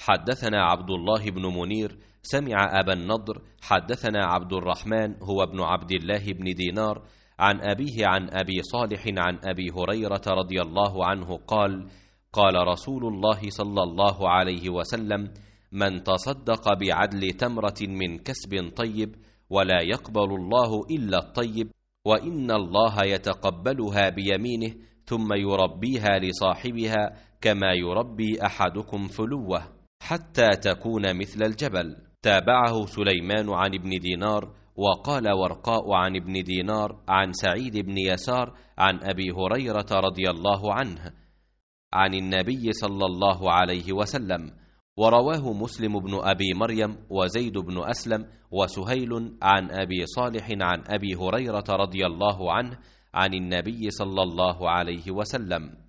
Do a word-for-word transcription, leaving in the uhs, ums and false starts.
حدثنا عبد الله بن منير سمع أبا النضر حدثنا عبد الرحمن هو ابن عبد الله بن دينار عن أبيه عن أبي صالح عن أبي هريرة رضي الله عنه قال قال رسول الله صلى الله عليه وسلم: من تصدق بعدل تمرة من كسب طيب ولا يقبل الله إلا الطيب، وإن الله يتقبلها بيمينه ثم يربيها لصاحبها كما يربي أحدكم فلوه حتى تكون مثل الجبل. تابعه سليمان عن ابن دينار، وقال ورقاء عن ابن دينار عن سعيد بن يسار عن أبي هريرة رضي الله عنه عن النبي صلى الله عليه وسلم. ورواه مسلم بن أبي مريم وزيد بن أسلم وسهيل عن أبي صالح عن أبي هريرة رضي الله عنه عن النبي صلى الله عليه وسلم.